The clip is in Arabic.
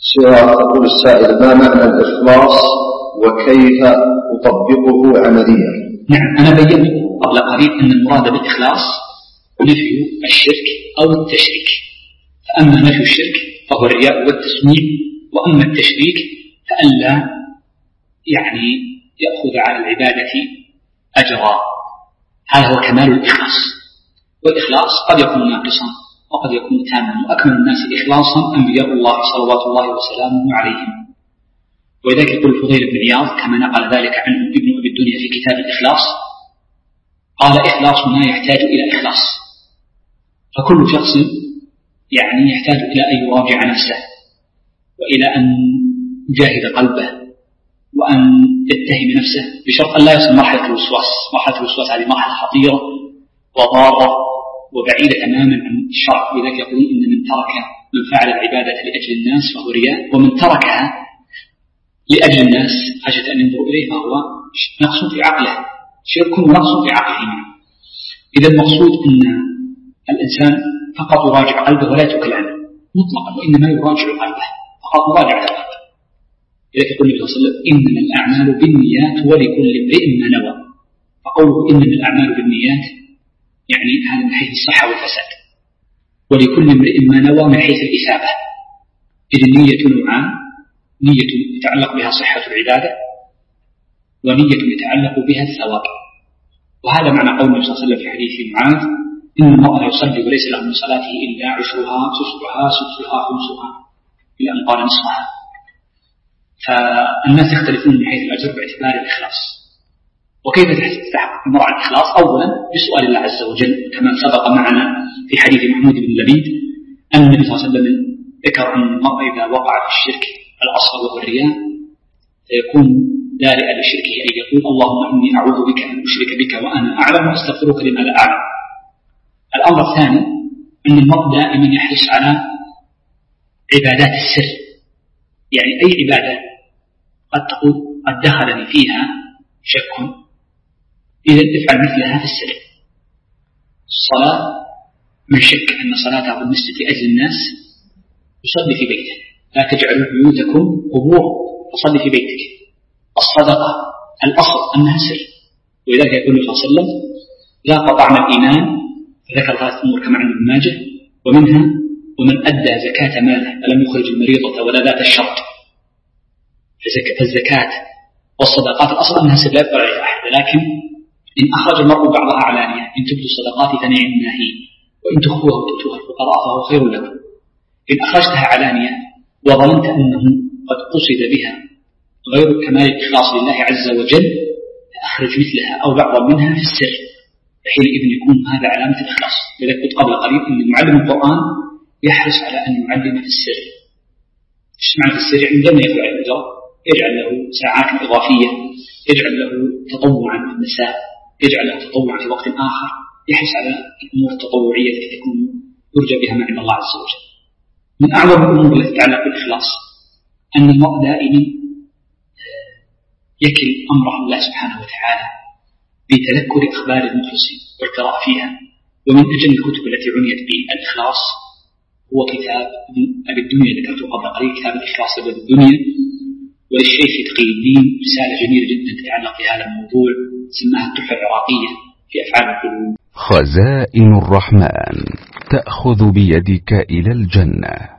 تقول السائل: ما معنى الإخلاص وكيف أطبقه عمليا؟ نعم، أنا بيّنت قبل قليل أن المراد بالإخلاص نفي الشرك أو التشريك. فأما نفي الشرك فهو الرياء والتسميع، وأما التشريك فألا يأخذ على العبادة أجرا. هذا هو كمال الإخلاص. والإخلاص قد يكون ناقصا وقد يكون تاما، وأكمل الناس إخلاصا أنبياء الله صلوات الله وسلامه عليهم. ولذلك يقول الفضيل بن عياض كما نقل ذلك عنه ابن أبي الدنيا في كتاب الإخلاص، قال: إخلاصنا يحتاج إلى إخلاص. فكل شخص يحتاج إلى أن يراجع نفسه، وإلى أن يجاهد قلبه، وأن يتهم نفسه، بشرط أن لا يصل مرحلة الوسواس. مرحلة الوسواس هذه مرحلة خطيرة وضارة وبعيدة تماما عن الشرع. لذلك يقول: إن من فعل العبادة لأجل الناس فهو رياء، ومن تركها لأجل الناس خشية أن ينظروا إليه فهو نقص في عقله، شرك ونقص في عقله. إذا المقصود أن الإنسان فقط يراجع قلبه ولا يترك عنه مطلقا، وإنما يراجع قلبه فقط، مراجعة قلبه. لذلك يقول النبي صلى الله عليه وسلم: إنما الأعمال بالنيات ولكل امرئ ما نوى. فقوله إنما الأعمال بالنيات هذا من حيث الصحة والفساد، ولكل امرئ ما نوى من حيث الإثابة. إذ النية نوعان: نية يتعلق بها صحة العبادة، ونية يتعلق بها الثواب. وهذا معنى قول النبي صلى الله عليه وسلم في حديث معاذ: إن المرء لا يصلي وليس له من صلاته إلا عشرها تسعها سدسها خمسها، إلى أن قال نصفها. فالناس يختلفون من حيث الأجر باعتبار الإخلاص. وكيف تحقق المرء الإخلاص؟ أولا بسؤال الله عز وجل، كما سبق معنا في حديث محمود بن لبيد أن النبي صلى الله عليه وسلم ذكر أن المرء إذا وقع في الشرك الأصغر وهو الرياء فيكون دارئا لشركه أن يقول: اللهم إني أعوذ بك أن أشرك بك وأنا أعلم، وأستغفرك لما لا أعلم. الأمر الثاني أن المرء دائما يحرص على عبادات السر. أي عبادة قد تقول قد دخلني فيها شك، إذا افعل مثلها في السر. الصلاة، من شك أن صلاته بالنسبة لأجل الناس يصلي في بيته، لا تجعلوا بيوتكم قبور فصلي في بيتك. الصدقة الأصل أنها سر، ولذلك يقول النبي صلى الله عليه وسلم: لا قطعنا الإيمان. ذكر 3 أمور كما عند ابن ماجه، ومنها: ومن أدى زكاة ماله فلم يخرج المريضة ولا ذات الشرط. فالزكاة والصدقات الأصل أنها سر لا يطلع عليها أحد، لكن إن أخرج المرء بعضها علانية، إن تبدوا الصدقات فنعم ما هي، وإن تخفوها وتؤتوها الفقراء فهو خير لكم. إن أخرجتها علانية وظننت أنه قد قصد بها غير كمال الإخلاص لله عز وجل فأخرج مثلها أو بعضا منها في السر، فحينئذ يكون هذا علامة الإخلاص. لذلك قلت قبل قليل أن معلم القرآن يحرص على أن يعلم في السر. إيش معنى في السر؟ عندما يفعل الأجر يجعل له ساعات إضافية، يجعل له تطوعا في المساء، يجعل له تطوعا في وقت آخر، يحرص على الأمور التطوعية التي تكون يرجى بها مع الله عز وجل. من أعظم الأمور التي تتعلق بالإخلاص أن المرء دائما يكل أمره الله سبحانه وتعالى بتذكر أخبار المخلصين والقراءة فيها. ومن أجل الكتب التي عنيت بالإخلاص هو كتاب أبي الدنيا ذكرته قبل قليل، كتاب الإخلاص أبي الدنيا. وللشيخ تقي الدين رسالة جميلة جدا تتعلق بهذا الموضوع سماها التحفة العراقية في أفعال القلوب. خزائن الرحمن تأخذ بيدك إلى الجنة.